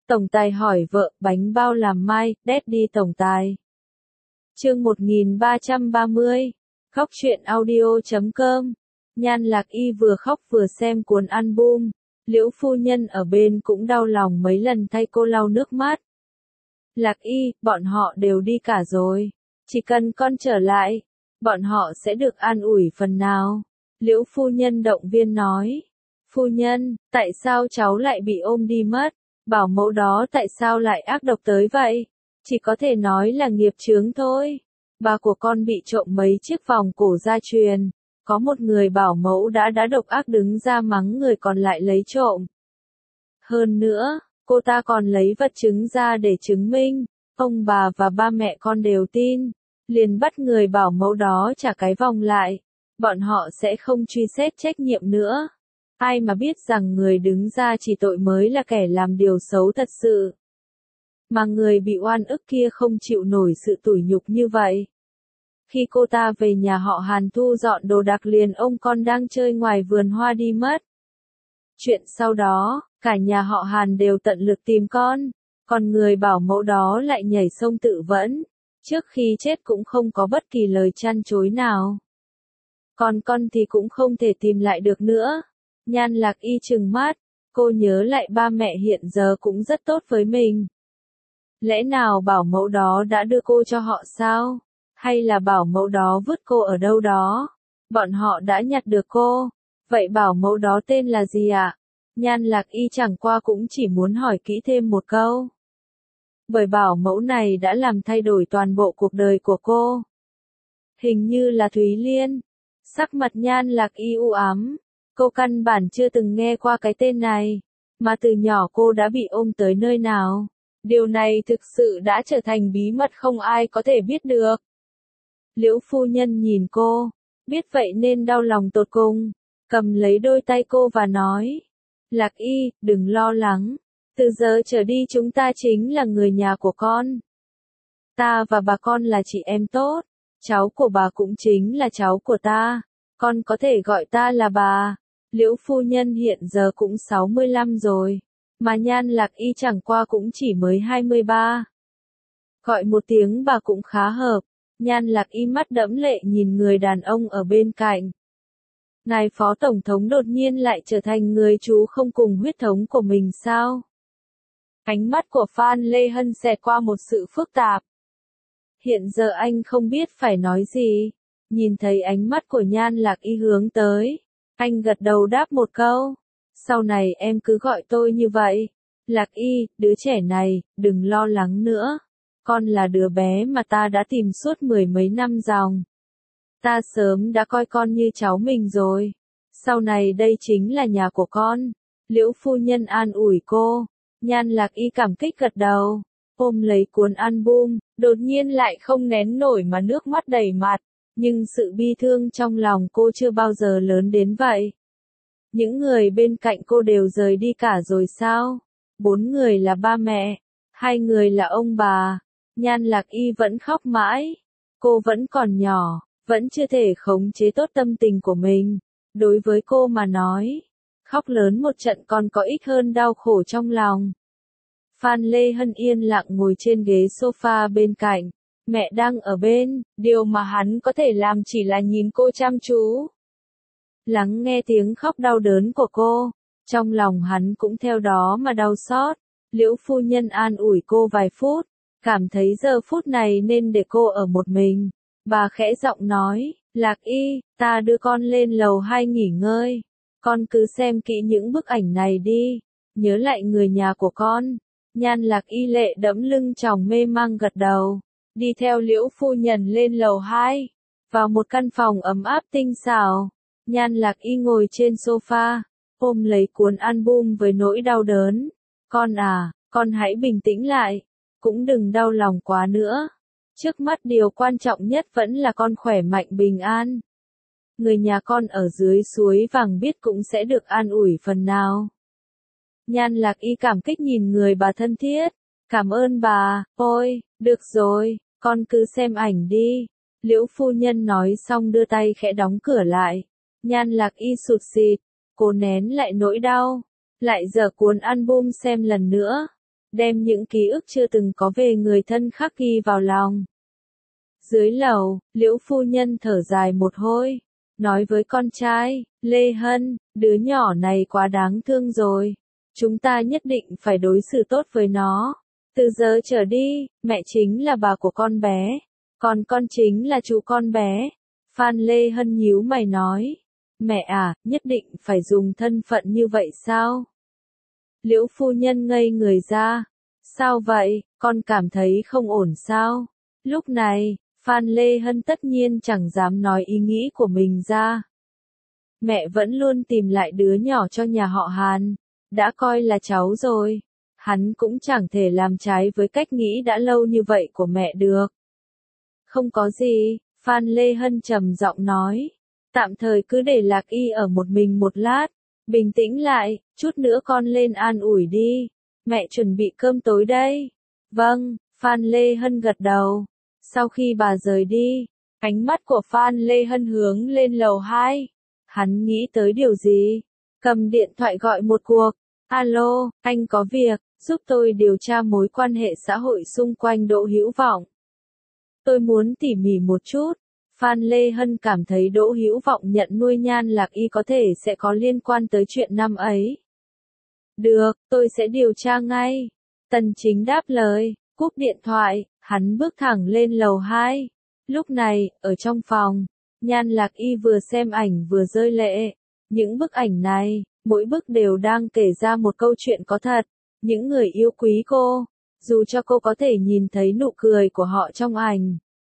Tổng tài hỏi vợ, bánh bao làm mai, Daddy tổng tài. Chương 1330. Khóc chuyện audio.com. Nhan Lạc Y vừa khóc vừa xem cuốn album. Liễu phu nhân ở bên cũng đau lòng mấy lần thay cô lau nước mắt. Lạc Y, bọn họ đều đi cả rồi. Chỉ cần con trở lại, bọn họ sẽ được an ủi phần nào. Liễu phu nhân động viên nói. Phu nhân, tại sao cháu lại bị ôm đi mất? Bảo mẫu đó tại sao lại ác độc tới vậy? Chỉ có thể nói là nghiệp chướng thôi. Bà của con bị trộm mấy chiếc vòng cổ gia truyền. Có một người bảo mẫu đã độc ác đứng ra mắng người còn lại lấy trộm. Hơn nữa, cô ta còn lấy vật chứng ra để chứng minh. Ông bà và ba mẹ con đều tin. Liền bắt người bảo mẫu đó trả cái vòng lại. Bọn họ sẽ không truy xét trách nhiệm nữa. Ai mà biết rằng người đứng ra chỉ tội mới là kẻ làm điều xấu thật sự. Mà người bị oan ức kia không chịu nổi sự tủi nhục như vậy. Khi cô ta về nhà họ Hàn thu dọn đồ đạc liền ông con đang chơi ngoài vườn hoa đi mất. Chuyện sau đó, cả nhà họ Hàn đều tận lực tìm con, còn người bảo mẫu đó lại nhảy sông tự vẫn. Trước khi chết cũng không có bất kỳ lời chăn chối nào. Còn con thì cũng không thể tìm lại được nữa. Nhan Lạc Y trừng mắt, cô nhớ lại ba mẹ hiện giờ cũng rất tốt với mình. Lẽ nào bảo mẫu đó đã đưa cô cho họ sao? Hay là bảo mẫu đó vứt cô ở đâu đó? Bọn họ đã nhặt được cô. Vậy bảo mẫu đó tên là gì ạ? Nhan Lạc Y chẳng qua cũng chỉ muốn hỏi kỹ thêm một câu. Bởi bảo mẫu này đã làm thay đổi toàn bộ cuộc đời của cô. Hình như là Thúy Liên. Sắc mặt Nhan Lạc Y u ám. Cô căn bản chưa từng nghe qua cái tên này. Mà từ nhỏ cô đã bị ôm tới nơi nào. Điều này thực sự đã trở thành bí mật không ai có thể biết được. Liễu phu nhân nhìn cô, biết vậy nên đau lòng tột cùng, cầm lấy đôi tay cô và nói. Lạc Y, đừng lo lắng, từ giờ trở đi chúng ta chính là người nhà của con. Ta và bà con là chị em tốt, cháu của bà cũng chính là cháu của ta, con có thể gọi ta là bà. Liễu phu nhân hiện giờ cũng 65 rồi, mà Nhan Lạc Y chẳng qua cũng chỉ mới 23. Gọi một tiếng bà cũng khá hợp. Nhan Lạc Y mắt đẫm lệ nhìn người đàn ông ở bên cạnh. Ngài phó tổng thống đột nhiên lại trở thành người chú không cùng huyết thống của mình sao? Ánh mắt của Phan Lê Hân xẹt qua một sự phức tạp. Hiện giờ anh không biết phải nói gì. Nhìn thấy ánh mắt của Nhan Lạc Y hướng tới. Anh gật đầu đáp một câu. Sau này em cứ gọi tôi như vậy. Lạc Y, đứa trẻ này, đừng lo lắng nữa. Con là đứa bé mà ta đã tìm suốt 10 mấy năm dòng. Ta sớm đã coi con như cháu mình rồi. Sau này đây chính là nhà của con. Liễu phu nhân an ủi cô. Nhan Lạc Y cảm kích gật đầu. Ôm lấy cuốn album, đột nhiên lại không nén nổi mà nước mắt đầy mặt. Nhưng sự bi thương trong lòng cô chưa bao giờ lớn đến vậy. Những người bên cạnh cô đều rời đi cả rồi sao? 4 người là ba mẹ, 2 người là ông bà. Nhan Lạc Y vẫn khóc mãi. Cô vẫn còn nhỏ, vẫn chưa thể khống chế tốt tâm tình của mình. Đối với cô mà nói, khóc lớn một trận còn có ích hơn đau khổ trong lòng. Phan Lê Hân yên lặng ngồi trên ghế sofa bên cạnh. Mẹ đang ở bên, điều mà hắn có thể làm chỉ là nhìn cô chăm chú. Lắng nghe tiếng khóc đau đớn của cô, trong lòng hắn cũng theo đó mà đau xót. Liễu phu nhân an ủi cô vài phút. Cảm thấy giờ phút này nên để cô ở một mình. Bà khẽ giọng nói, Lạc Y, ta đưa con lên lầu 2 nghỉ ngơi. Con cứ xem kỹ những bức ảnh này đi. Nhớ lại người nhà của con. Nhan Lạc Y lệ đẫm lưng tròng mê mang gật đầu. Đi theo Liễu phu nhân lên lầu 2. Vào một căn phòng ấm áp tinh xảo. Nhan Lạc Y ngồi trên sofa. Ôm lấy cuốn album với nỗi đau đớn. Con à, con hãy bình tĩnh lại. Cũng đừng đau lòng quá nữa. Trước mắt điều quan trọng nhất vẫn là con khỏe mạnh bình an. Người nhà con ở dưới suối vàng biết cũng sẽ được an ủi phần nào. Nhan Lạc Y cảm kích nhìn người bà thân thiết. Cảm ơn bà, ôi, được rồi, con cứ xem ảnh đi. Liễu phu nhân nói xong đưa tay khẽ đóng cửa lại. Nhan Lạc Y sụt sịt, cô nén lại nỗi đau. Lại giở cuốn album xem lần nữa. đem những ký ức chưa từng có về người thân khắc ghi vào lòng. Dưới lầu, Liễu phu nhân thở dài một hơi, nói với con trai, Lê Hân, đứa nhỏ này quá đáng thương rồi. Chúng ta nhất định phải đối xử tốt với nó. Từ giờ trở đi, mẹ chính là bà của con bé, còn con chính là chú con bé. Phan Lê Hân nhíu mày nói, mẹ à, nhất định phải dùng thân phận như vậy sao? Liễu phu nhân ngây người ra, sao vậy, con cảm thấy không ổn sao? Lúc này, Phan Lê Hân tất nhiên chẳng dám nói ý nghĩ của mình ra. Mẹ vẫn luôn tìm lại đứa nhỏ cho nhà họ Hàn, đã coi là cháu rồi. Hắn cũng chẳng thể làm trái với cách nghĩ đã lâu như vậy của mẹ được. Không có gì, Phan Lê Hân trầm giọng nói. Tạm thời cứ để Lạc Y ở một mình một lát. Bình tĩnh lại, chút nữa con lên an ủi đi. Mẹ chuẩn bị cơm tối đây. Vâng, Phan Lê Hân gật đầu. Sau khi bà rời đi, ánh mắt của Phan Lê Hân hướng lên lầu 2. Hắn nghĩ tới điều gì? Cầm điện thoại gọi một cuộc. Alo, anh có việc, giúp tôi điều tra mối quan hệ xã hội xung quanh Đỗ Hữu Vọng. Tôi muốn tỉ mỉ một chút. Phan Lê Hân cảm thấy Đỗ Hữu Vọng nhận nuôi Nhan Lạc Y có thể sẽ có liên quan tới chuyện năm ấy. Được, tôi sẽ điều tra ngay. Tần Chính đáp lời, cúp điện thoại, hắn bước thẳng lên lầu 2. Lúc này, ở trong phòng, Nhan Lạc Y vừa xem ảnh vừa rơi lệ. Những bức ảnh này, mỗi bức đều đang kể ra một câu chuyện có thật. Những người yêu quý cô, dù cho cô có thể nhìn thấy nụ cười của họ trong ảnh.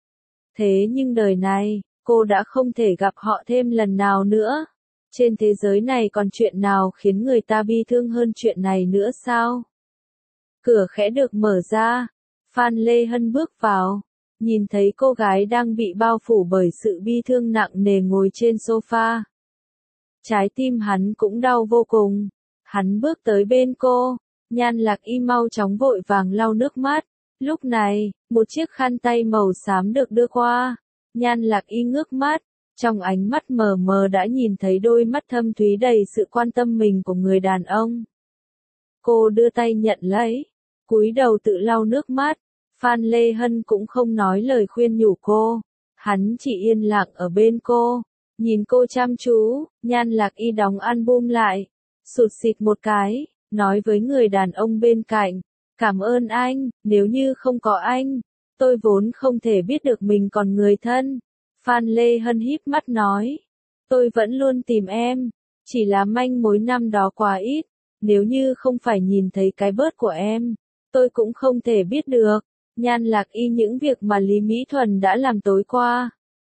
Thế nhưng đời này, cô đã không thể gặp họ thêm lần nào nữa. Trên thế giới này còn chuyện nào khiến người ta bi thương hơn chuyện này nữa sao? Cửa khẽ được mở ra, Phan Lê Hân bước vào, nhìn thấy cô gái đang bị bao phủ bởi sự bi thương nặng nề ngồi trên sofa. Trái tim hắn cũng đau vô cùng. Hắn bước tới bên cô, Nhan Lạc Y mau chóng vội vàng lau nước mắt. Lúc này, một chiếc khăn tay màu xám được đưa qua. Nhan Lạc Y ngước mắt, trong ánh mắt mờ mờ đã nhìn thấy đôi mắt thâm thúy đầy sự quan tâm mình của người đàn ông. Cô đưa tay nhận lấy, cúi đầu tự lau nước mắt. Phan Lê Hân cũng không nói lời khuyên nhủ cô. Hắn chỉ yên lặng ở bên cô, nhìn cô chăm chú. Nhan Lạc Y đóng album lại, sụt sịt một cái, nói với người đàn ông bên cạnh, cảm ơn anh, nếu như không có anh, tôi vốn không thể biết được mình còn người thân. Phan Lê Hân híp mắt nói, tôi vẫn luôn tìm em, chỉ là manh mối năm đó quá ít, nếu như không phải nhìn thấy cái bớt của em, tôi cũng không thể biết được. Nhan Lạc Y những việc mà Lý Mỹ Thuần đã làm tối qua.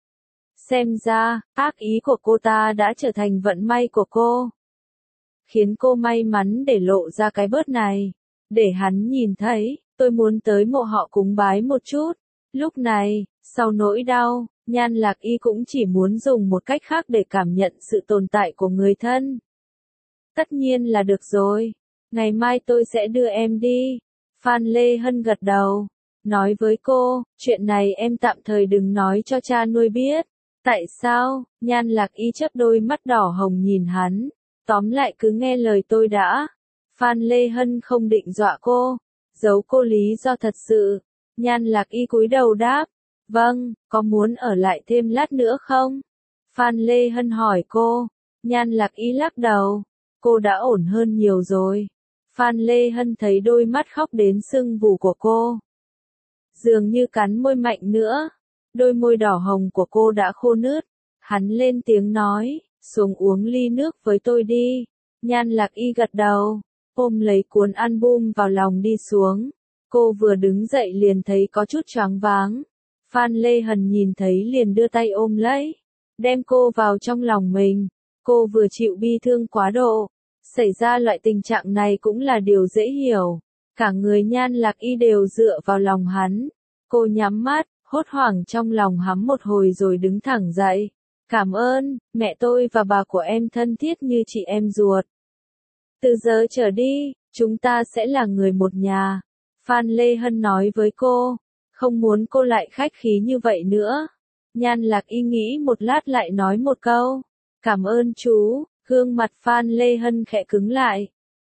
Xem ra, ác ý của cô ta đã trở thành vận may của cô. Khiến cô may mắn để lộ ra cái bớt này. Để hắn nhìn thấy, tôi muốn tới mộ họ cúng bái một chút. Lúc này, sau nỗi đau, Nhan Lạc Y cũng chỉ muốn dùng một cách khác để cảm nhận sự tồn tại của người thân. Tất nhiên là được rồi. Ngày mai tôi sẽ đưa em đi. Phan Lê Hân gật đầu, nói với cô, chuyện này em tạm thời đừng nói cho cha nuôi biết. Tại sao? Nhan Lạc Y chớp đôi mắt đỏ hồng nhìn hắn. Tóm lại cứ nghe lời tôi đã. Phan Lê Hân không định dọa cô, giấu cô lý do thật sự. Nhan Lạc Y cúi đầu đáp, vâng, có muốn ở lại thêm lát nữa không? Phan Lê Hân hỏi cô. Nhan Lạc Y lắc đầu, cô đã ổn hơn nhiều rồi. Phan Lê Hân thấy đôi mắt khóc đến sưng vù của cô, dường như cắn môi mạnh nữa. Đôi môi đỏ hồng của cô đã khô nứt. Hắn lên tiếng nói, xuống uống ly nước với tôi đi. Nhan Lạc Y gật đầu, ôm lấy cuốn album vào lòng đi xuống. Cô vừa đứng dậy liền thấy có chút choáng váng. Phan Lê Hân nhìn thấy liền đưa tay ôm lấy, đem cô vào trong lòng mình. Cô vừa chịu bi thương quá độ, xảy ra loại tình trạng này cũng là điều dễ hiểu. Cả người Nhan Lạc Y đều dựa vào lòng hắn. Cô nhắm mắt, hốt hoảng trong lòng hắm một hồi rồi đứng thẳng dậy. Cảm ơn, mẹ tôi và bà của em thân thiết như chị em ruột. Từ giờ trở đi, chúng ta sẽ là người một nhà. Phan Lê Hân nói với cô, không muốn cô lại khách khí như vậy nữa. Nhan Lạc Y nghĩ một lát lại nói một câu, cảm ơn chú. Gương mặt Phan Lê Hân khẽ cứng lại.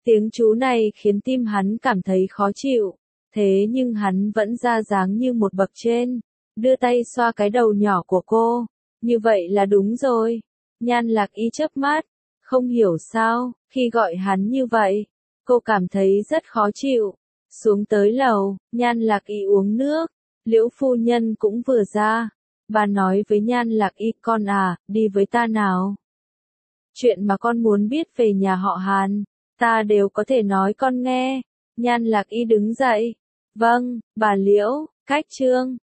Tiếng chú này khiến tim hắn cảm thấy khó chịu, thế nhưng hắn vẫn ra dáng như một bậc trên, đưa tay xoa cái đầu nhỏ của cô. Như vậy là đúng rồi. Nhan Lạc Y chớp mắt, không hiểu sao, khi gọi hắn như vậy, cô cảm thấy rất khó chịu. Xuống tới lầu, Nhan Lạc Y uống nước, Liễu phu nhân cũng vừa ra. Bà nói với Nhan Lạc Y, con à, đi với ta nào. Chuyện mà con muốn biết về nhà họ Hàn, ta đều có thể nói con nghe. Nhan Lạc Y đứng dậy. Vâng, bà Liễu, cách trương.